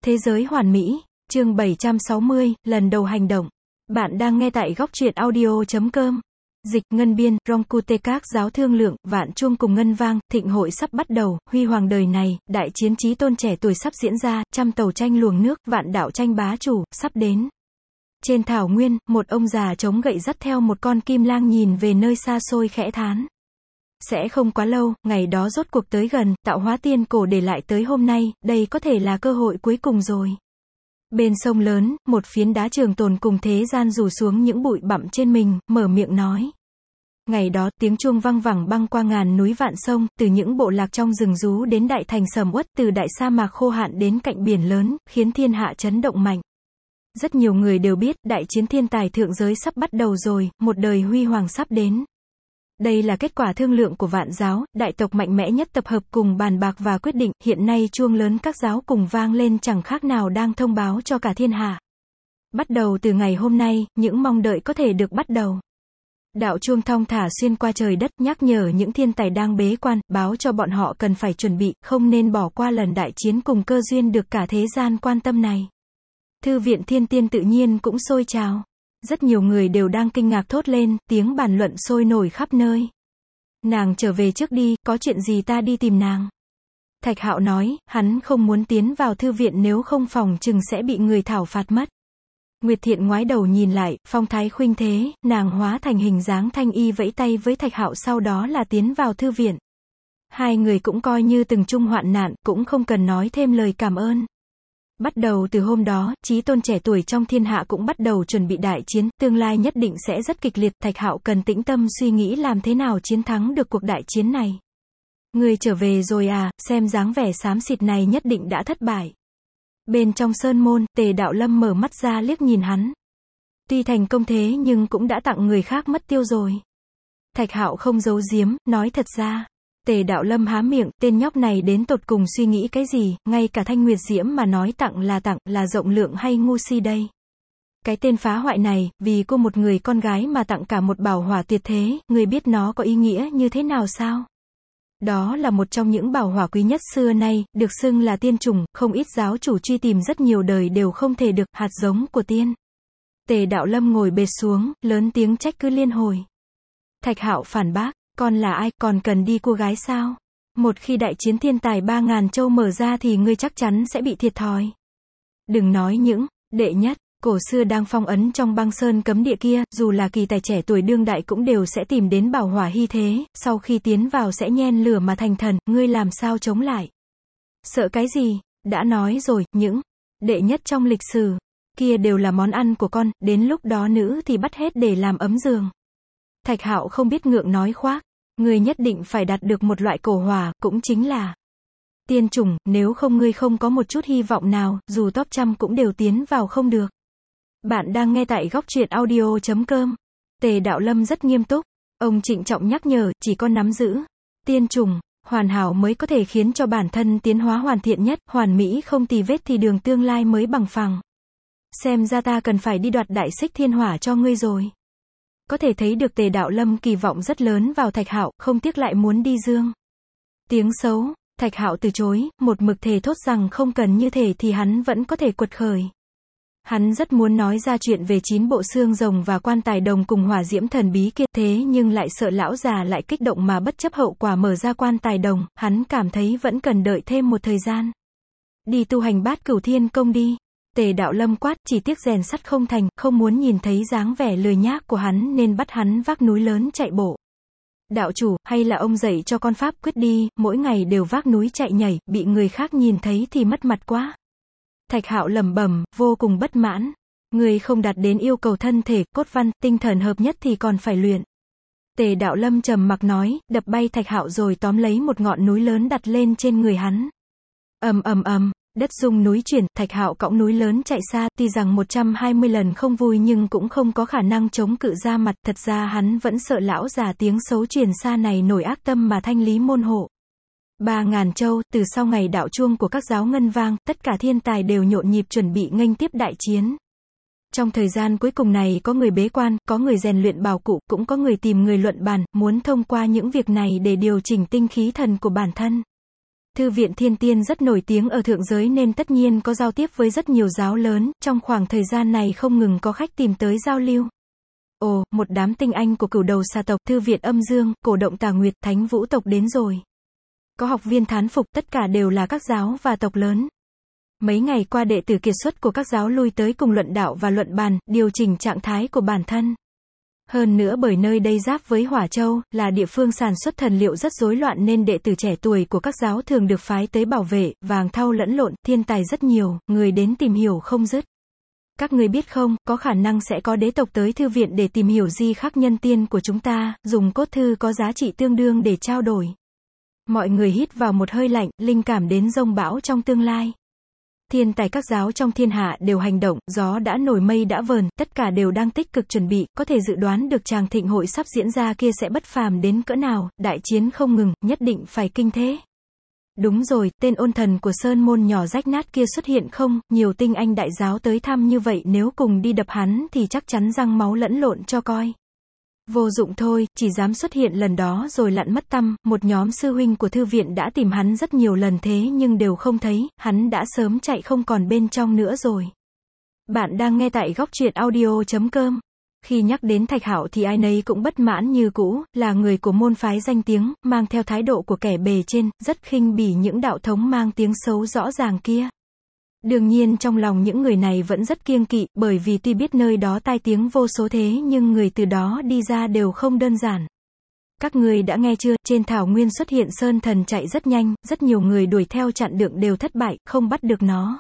Thế giới hoàn mỹ, chương 760, lần đầu hành động. Bạn đang nghe tại góc truyện audio.com. Dịch, ngân biên, Rongkutekak giáo thương lượng, vạn chuông cùng ngân vang, thịnh hội sắp bắt đầu, huy hoàng đời này, đại chiến chí tôn trẻ tuổi sắp diễn ra, trăm tàu tranh luồng nước, vạn đạo tranh bá chủ, sắp đến. Trên thảo nguyên, một ông già chống gậy dắt theo một con kim lang nhìn về nơi xa xôi khẽ thán. Sẽ không quá lâu, ngày đó rốt cuộc tới gần, tạo hóa tiên cổ để lại tới hôm nay, đây có thể là cơ hội cuối cùng rồi. Bên sông lớn, một phiến đá trường tồn cùng thế gian rủ xuống những bụi bặm trên mình, mở miệng nói. Ngày đó, tiếng chuông vang vẳng băng qua ngàn núi vạn sông, từ những bộ lạc trong rừng rú đến đại thành sầm uất, từ đại sa mạc khô hạn đến cạnh biển lớn, khiến thiên hạ chấn động mạnh. Rất nhiều người đều biết, đại chiến thiên tài thượng giới sắp bắt đầu rồi, một đời huy hoàng sắp đến. Đây là kết quả thương lượng của vạn giáo, đại tộc mạnh mẽ nhất tập hợp cùng bàn bạc và quyết định, hiện nay chuông lớn các giáo cùng vang lên chẳng khác nào đang thông báo cho cả thiên hạ. Bắt đầu từ ngày hôm nay, những mong đợi có thể được bắt đầu. Đạo chuông thong thả xuyên qua trời đất, nhắc nhở những thiên tài đang bế quan, báo cho bọn họ cần phải chuẩn bị, không nên bỏ qua lần đại chiến cùng cơ duyên được cả thế gian quan tâm này. Thư viện Thiên Tiên tự nhiên cũng sôi trào. Rất nhiều người đều đang kinh ngạc thốt lên, tiếng bàn luận sôi nổi khắp nơi. Nàng trở về trước đi, có chuyện gì ta đi tìm nàng. Thạch Hạo nói, hắn không muốn tiến vào thư viện nếu không phòng chừng sẽ bị người thảo phạt mất. Nguyệt Thiện ngoái đầu nhìn lại, phong thái khuynh thế, nàng hóa thành hình dáng thanh y vẫy tay với Thạch Hạo sau đó là tiến vào thư viện. Hai người cũng coi như từng chung hoạn nạn, cũng không cần nói thêm lời cảm ơn. Bắt đầu từ hôm đó, chí tôn trẻ tuổi trong thiên hạ cũng bắt đầu chuẩn bị đại chiến, tương lai nhất định sẽ rất kịch liệt, Thạch Hạo cần tĩnh tâm suy nghĩ làm thế nào chiến thắng được cuộc đại chiến này. Người trở về rồi à, xem dáng vẻ xám xịt này nhất định đã thất bại. Bên trong sơn môn, Tề Đạo Lâm mở mắt ra liếc nhìn hắn. Tuy thành công thế nhưng cũng đã tặng người khác mất tiêu rồi. Thạch Hạo không giấu giếm, nói thật ra. Tề Đạo Lâm há miệng, tên nhóc này đến tột cùng suy nghĩ cái gì, ngay cả Thanh Nguyệt Diễm mà nói tặng, là rộng lượng hay ngu si đây. Cái tên phá hoại này, vì cô một người con gái mà tặng cả một bảo hỏa tuyệt thế, người biết nó có ý nghĩa như thế nào sao? Đó là một trong những bảo hỏa quý nhất xưa nay, được xưng là tiên trùng, không ít giáo chủ truy tìm rất nhiều đời đều không thể được, hạt giống của tiên. Tề Đạo Lâm ngồi bệt xuống, lớn tiếng trách cứ liên hồi. Thạch Hạo phản bác. Con là ai, còn cần đi cô gái sao? Một khi đại chiến thiên tài 3.000 châu mở ra thì ngươi chắc chắn sẽ bị thiệt thòi. Đừng nói những đệ nhất, cổ xưa đang phong ấn trong băng sơn cấm địa kia, dù là kỳ tài trẻ tuổi đương đại cũng đều sẽ tìm đến bảo hỏa hy thế, sau khi tiến vào sẽ nhen lửa mà thành thần, ngươi làm sao chống lại? Sợ cái gì? Đã nói rồi, những đệ nhất trong lịch sử, kia đều là món ăn của con, đến lúc đó nữ thì bắt hết để làm ấm giường. Thạch Hạo không biết ngượng nói khoác. Ngươi nhất định phải đạt được một loại cổ hỏa, cũng chính là tiên chủng, nếu không ngươi không có một chút hy vọng nào, dù top 100 cũng đều tiến vào không được. Bạn đang nghe tại góc truyện audio.com. Tề Đạo Lâm rất nghiêm túc. Ông trịnh trọng nhắc nhở, chỉ có nắm giữ tiên chủng hoàn hảo mới có thể khiến cho bản thân tiến hóa hoàn thiện nhất, hoàn mỹ không tì vết thì đường tương lai mới bằng phẳng. Xem ra ta cần phải đi đoạt đại xích thiên hỏa cho ngươi rồi. Có thể thấy được Tề Đạo Lâm kỳ vọng rất lớn vào Thạch Hạo, không tiếc lại muốn đi dương tiếng xấu. Thạch Hạo từ chối, một mực thề thốt rằng không cần như thế thì hắn vẫn có thể quật khởi. Hắn rất muốn nói ra chuyện về 9 bộ xương rồng và quan tài đồng cùng hỏa diễm thần bí kia, thế nhưng lại sợ lão già lại kích động mà bất chấp hậu quả mở ra quan tài đồng, hắn cảm thấy vẫn cần đợi thêm một thời gian. Đi tu hành Bát Cửu Thiên Công đi. Tề Đạo Lâm quát, chỉ tiếc rèn sắt không thành, không muốn nhìn thấy dáng vẻ lười nhác của hắn nên bắt hắn vác núi lớn chạy bộ. Đạo chủ, hay là ông dạy cho con pháp quyết đi, mỗi ngày đều vác núi chạy nhảy, bị người khác nhìn thấy thì mất mặt quá. Thạch Hạo lẩm bẩm, vô cùng bất mãn. Người không đạt đến yêu cầu thân thể, cốt văn, tinh thần hợp nhất thì còn phải luyện. Tề Đạo Lâm trầm mặc nói, đập bay Thạch Hạo rồi tóm lấy một ngọn núi lớn đặt lên trên người hắn. Ầm ầm ầm. Đất rung núi chuyển, Thạch Hạo cõng núi lớn chạy xa, tuy rằng 120 lần không vui nhưng cũng không có khả năng chống cự ra mặt, thật ra hắn vẫn sợ lão già tiếng xấu truyền xa này nổi ác tâm mà thanh lý môn hộ. 3.000 châu, từ sau ngày đạo chuông của các giáo ngân vang, tất cả thiên tài đều nhộn nhịp chuẩn bị nghênh tiếp đại chiến. Trong thời gian cuối cùng này có người bế quan, có người rèn luyện bảo cụ, cũng có người tìm người luận bàn, muốn thông qua những việc này để điều chỉnh tinh khí thần của bản thân. Thư viện Thiên Tiên rất nổi tiếng ở thượng giới nên tất nhiên có giao tiếp với rất nhiều giáo lớn, trong khoảng thời gian này không ngừng có khách tìm tới giao lưu. Ồ, một đám tinh anh của Cửu Đầu Xà tộc, Thư viện Âm Dương, Cổ Động Tà Nguyệt, Thánh Vũ tộc đến rồi. Có học viên thán phục, tất cả đều là các giáo và tộc lớn. Mấy ngày qua đệ tử kiệt xuất của các giáo lui tới cùng luận đạo và luận bàn, điều chỉnh trạng thái của bản thân. Hơn nữa bởi nơi đây giáp với Hỏa Châu, là địa phương sản xuất thần liệu rất rối loạn nên đệ tử trẻ tuổi của các giáo thường được phái tới bảo vệ, vàng thau lẫn lộn, thiên tài rất nhiều, người đến tìm hiểu không dứt. Các người biết không, có khả năng sẽ có đế tộc tới thư viện để tìm hiểu di khắc nhân tiên của chúng ta, dùng cốt thư có giá trị tương đương để trao đổi. Mọi người hít vào một hơi lạnh, linh cảm đến dông bão trong tương lai. Thiên tài các giáo trong thiên hạ đều hành động, gió đã nổi mây đã vờn, tất cả đều đang tích cực chuẩn bị, có thể dự đoán được tràng thịnh hội sắp diễn ra kia sẽ bất phàm đến cỡ nào, đại chiến không ngừng, nhất định phải kinh thế. Đúng rồi, tên ôn thần của sơn môn nhỏ rách nát kia xuất hiện không, nhiều tinh anh đại giáo tới thăm như vậy nếu cùng đi đập hắn thì chắc chắn răng máu lẫn lộn cho coi. Vô dụng thôi, chỉ dám xuất hiện lần đó rồi lặn mất tăm, một nhóm sư huynh của thư viện đã tìm hắn rất nhiều lần thế nhưng đều không thấy, hắn đã sớm chạy không còn bên trong nữa rồi. Bạn đang nghe tại góc truyện audio.com. Khi nhắc đến Thạch Hạo thì ai nấy cũng bất mãn như cũ, là người của môn phái danh tiếng, mang theo thái độ của kẻ bề trên, rất khinh bỉ những đạo thống mang tiếng xấu rõ ràng kia. Đương nhiên trong lòng những người này vẫn rất kiêng kỵ, bởi vì tuy biết nơi đó tai tiếng vô số thế nhưng người từ đó đi ra đều không đơn giản. Các người đã nghe chưa, trên thảo nguyên xuất hiện sơn thần chạy rất nhanh, rất nhiều người đuổi theo chặn đựng đều thất bại, không bắt được nó.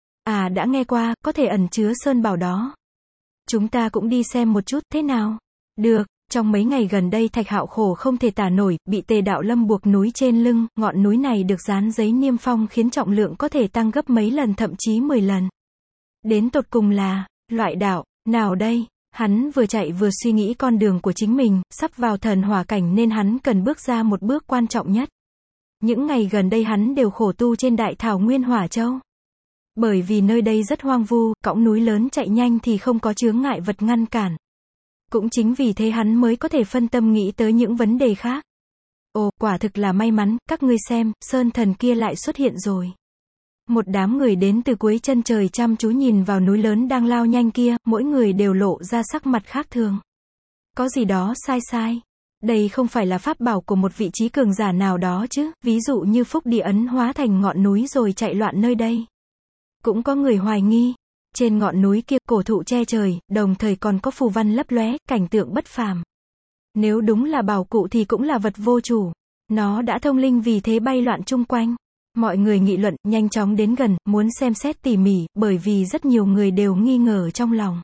À đã nghe qua, có thể ẩn chứa sơn bảo đó. Chúng ta cũng đi xem một chút, thế nào? Được. Trong mấy ngày gần đây Thạch Hạo khổ không thể tả nổi, bị Tề Đạo Lâm buộc núi trên lưng, ngọn núi này được dán giấy niêm phong khiến trọng lượng có thể tăng gấp mấy lần thậm chí 10 lần. Đến tột cùng là, loại đạo, nào đây? Hắn vừa chạy vừa suy nghĩ con đường của chính mình, sắp vào thần hỏa cảnh nên hắn cần bước ra một bước quan trọng nhất. Những ngày gần đây hắn đều khổ tu trên đại thảo nguyên Hỏa Châu. Bởi vì nơi đây rất hoang vu, cõng núi lớn chạy nhanh thì không có chướng ngại vật ngăn cản. Cũng chính vì thế hắn mới có thể phân tâm nghĩ tới những vấn đề khác. Ồ, quả thực là may mắn, các ngươi xem, sơn thần kia lại xuất hiện rồi. Một đám người đến từ cuối chân trời chăm chú nhìn vào núi lớn đang lao nhanh kia, mỗi người đều lộ ra sắc mặt khác thường. Có gì đó sai sai. Đây không phải là pháp bảo của một vị trí cường giả nào đó chứ, ví dụ như Phúc Địa Ấn hóa thành ngọn núi rồi chạy loạn nơi đây. Cũng có người hoài nghi. Trên ngọn núi kia, cổ thụ che trời, đồng thời còn có phù văn lấp lóe, cảnh tượng bất phàm. Nếu đúng là bảo cụ thì cũng là vật vô chủ. Nó đã thông linh vì thế bay loạn chung quanh. Mọi người nghị luận, nhanh chóng đến gần, muốn xem xét tỉ mỉ, bởi vì rất nhiều người đều nghi ngờ trong lòng.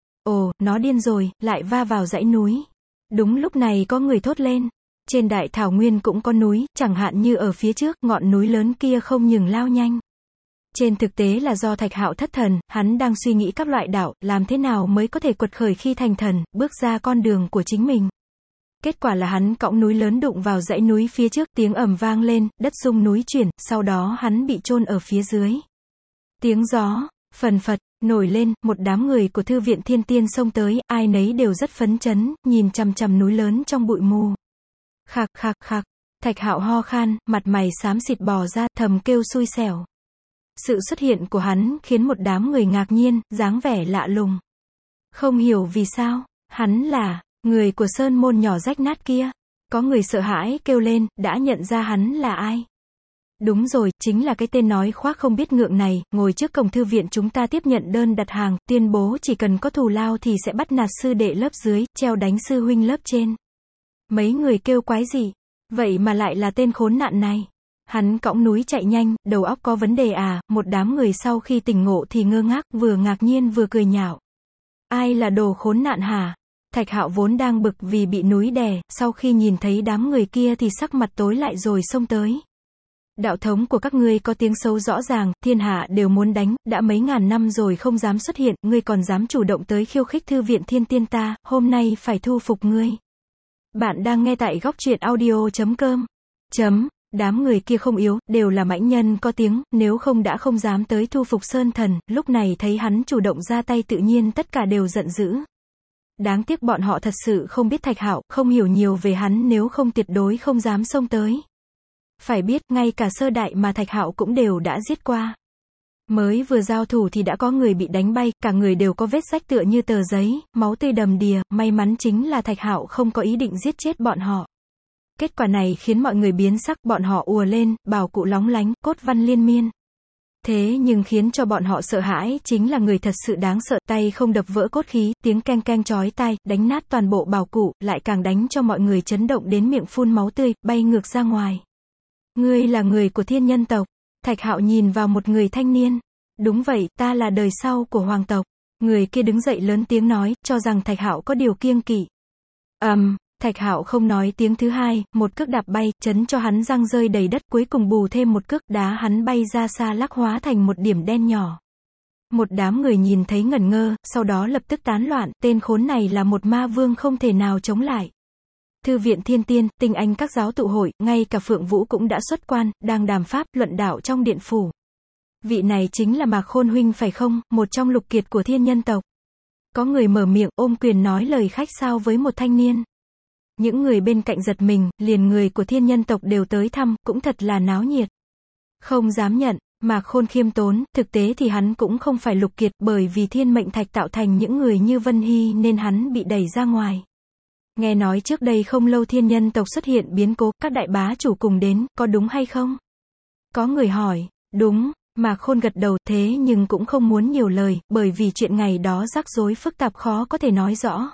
Ồ, nó điên rồi, lại va vào dãy núi. Đúng lúc này có người thốt lên. Trên đại thảo nguyên cũng có núi, chẳng hạn như ở phía trước, ngọn núi lớn kia không ngừng lao nhanh. Trên thực tế là do Thạch Hạo thất thần, hắn đang suy nghĩ các loại đạo, làm thế nào mới có thể quật khởi khi thành thần, bước ra con đường của chính mình. Kết quả là hắn cõng núi lớn đụng vào dãy núi phía trước, tiếng ầm vang lên, đất rung núi chuyển, sau đó hắn bị chôn ở phía dưới. Tiếng gió, phần phật, nổi lên, một đám người của Thư viện Thiên Tiên xông tới, ai nấy đều rất phấn chấn, nhìn chằm chằm núi lớn trong bụi mù. Khạc khạc khạc, Thạch Hạo ho khan, mặt mày xám xịt bò ra, thầm kêu xui xẻo. Sự xuất hiện của hắn khiến một đám người ngạc nhiên, dáng vẻ lạ lùng. Không hiểu vì sao, hắn là người của sơn môn nhỏ rách nát kia. Có người sợ hãi kêu lên, đã nhận ra hắn là ai. Đúng rồi, chính là cái tên nói khoác không biết ngượng này, ngồi trước cổng thư viện chúng ta tiếp nhận đơn đặt hàng, tuyên bố chỉ cần có thù lao thì sẽ bắt nạt sư đệ lớp dưới, treo đánh sư huynh lớp trên. Mấy người kêu quái gì? Vậy mà lại là tên khốn nạn này. Hắn cõng núi chạy nhanh, đầu óc có vấn đề à, một đám người sau khi tỉnh ngộ thì ngơ ngác, vừa ngạc nhiên vừa cười nhạo. Ai là đồ khốn nạn hả? Thạch Hạo vốn đang bực vì bị núi đè, sau khi nhìn thấy đám người kia thì sắc mặt tối lại rồi xông tới. Đạo thống của các ngươi có tiếng xấu rõ ràng, thiên hạ đều muốn đánh, đã mấy ngàn năm rồi không dám xuất hiện, ngươi còn dám chủ động tới khiêu khích Thư viện Thiên Tiên ta, hôm nay phải thu phục ngươi. Bạn đang nghe tại góc truyện audio.com. Đám người kia không yếu, đều là mãnh nhân có tiếng, nếu không đã không dám tới thu phục sơn thần, lúc này thấy hắn chủ động ra tay tự nhiên tất cả đều giận dữ. Đáng tiếc bọn họ thật sự không biết Thạch Hạo, không hiểu nhiều về hắn nếu không tuyệt đối không dám xông tới. Phải biết, ngay cả Sơ Đại mà Thạch Hạo cũng đều đã giết qua. Mới vừa giao thủ thì đã có người bị đánh bay, cả người đều có vết rách tựa như tờ giấy, máu tươi đầm đìa, may mắn chính là Thạch Hạo không có ý định giết chết bọn họ. Kết quả này khiến mọi người biến sắc, bọn họ ùa lên, bảo cụ lóng lánh, cốt văn liên miên. Thế nhưng khiến cho bọn họ sợ hãi chính là người thật sự đáng sợ, tay không đập vỡ cốt khí, tiếng keng keng chói tai, đánh nát toàn bộ bảo cụ, lại càng đánh cho mọi người chấn động đến miệng phun máu tươi, bay ngược ra ngoài. Ngươi là người của Thiên Nhân tộc. Thạch Hạo nhìn vào một người thanh niên. Đúng vậy, ta là đời sau của hoàng tộc. Người kia đứng dậy lớn tiếng nói, cho rằng Thạch Hạo có điều kiêng kỵ. Thạch Hạo không nói tiếng thứ hai, một cước đạp bay, chấn cho hắn răng rơi đầy đất, cuối cùng bù thêm một cước, đá hắn bay ra xa lắc hóa thành một điểm đen nhỏ. Một đám người nhìn thấy ngẩn ngơ, sau đó lập tức tán loạn, tên khốn này là một ma vương không thể nào chống lại. Thư viện Thiên Tiên, tinh anh các giáo tụ hội, ngay cả Phượng Vũ cũng đã xuất quan, đang đàm pháp, luận đạo trong điện phủ. Vị này chính là Mạc Khôn huynh phải không, một trong lục kiệt của Thiên Nhân tộc. Có người mở miệng, ôm quyền nói lời khách sáo với một thanh niên. Những người bên cạnh giật mình, liền người của Thiên Nhân tộc đều tới thăm, cũng thật là náo nhiệt. Không dám nhận, Mạc Khôn khiêm tốn, thực tế thì hắn cũng không phải lục kiệt, bởi vì thiên mệnh thạch tạo thành những người như Vân Hy nên hắn bị đẩy ra ngoài. Nghe nói trước đây không lâu Thiên Nhân tộc xuất hiện biến cố, các đại bá chủ cùng đến, có đúng hay không? Có người hỏi, đúng, Mạc Khôn gật đầu, thế nhưng cũng không muốn nhiều lời, bởi vì chuyện ngày đó rắc rối phức tạp khó có thể nói rõ.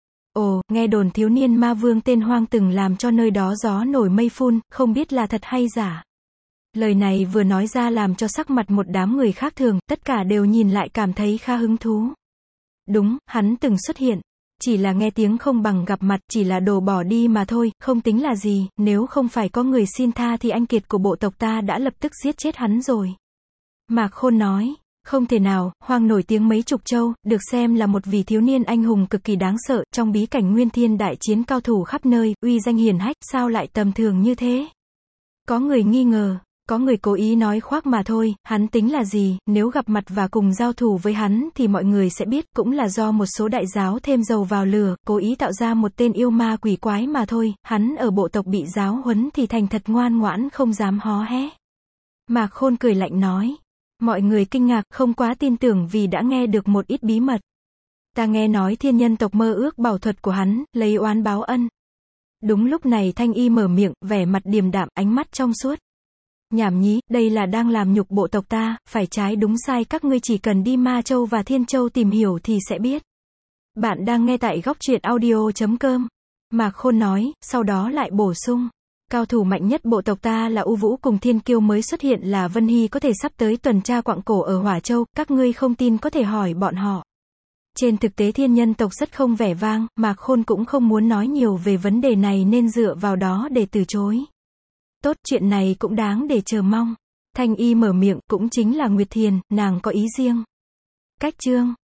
Ồ, nghe đồn thiếu niên ma vương tên Hoang từng làm cho nơi đó gió nổi mây phun, không biết là thật hay giả. Lời này vừa nói ra làm cho sắc mặt một đám người khác thường, tất cả đều nhìn lại cảm thấy khá hứng thú. Đúng, hắn từng xuất hiện. Chỉ là nghe tiếng không bằng gặp mặt, chỉ là đồ bỏ đi mà thôi, không tính là gì, nếu không phải có người xin tha thì anh kiệt của bộ tộc ta đã lập tức giết chết hắn rồi. Mạc Khôn nói, không thể nào, Hoang nổi tiếng mấy chục châu, được xem là một vị thiếu niên anh hùng cực kỳ đáng sợ, trong bí cảnh Nguyên Thiên đại chiến cao thủ khắp nơi, uy danh hiển hách, sao lại tầm thường như thế? Có người nghi ngờ. Có người cố ý nói khoác mà thôi, hắn tính là gì, nếu gặp mặt và cùng giao thủ với hắn thì mọi người sẽ biết, cũng là do một số đại giáo thêm dầu vào lửa, cố ý tạo ra một tên yêu ma quỷ quái mà thôi, hắn ở bộ tộc bị giáo huấn thì thành thật ngoan ngoãn không dám hó hé. Mạc Khôn cười lạnh nói. Mọi người kinh ngạc, không quá tin tưởng vì đã nghe được một ít bí mật. Ta nghe nói Thiên Nhân tộc mơ ước bảo thuật của hắn, lấy oán báo ân. Đúng lúc này Thanh Y mở miệng, vẻ mặt điềm đạm, ánh mắt trong suốt. Nhảm nhí, đây là đang làm nhục bộ tộc ta, phải trái đúng sai các ngươi chỉ cần đi Ma Châu và Thiên Châu tìm hiểu thì sẽ biết. Bạn đang nghe tại góc truyện audio.com. Mạc Khôn nói, sau đó lại bổ sung. Cao thủ mạnh nhất bộ tộc ta là U Vũ cùng Thiên Kiêu mới xuất hiện là Vân Hy có thể sắp tới tuần tra quặng cổ ở Hỏa Châu, các ngươi không tin có thể hỏi bọn họ. Trên thực tế Thiên Nhân tộc rất không vẻ vang, Mạc Khôn cũng không muốn nói nhiều về vấn đề này nên dựa vào đó để từ chối. Tốt, chuyện này cũng đáng để chờ mong. Thanh Y mở miệng, cũng chính là Nguyệt Thiền, nàng có ý riêng. Cách chương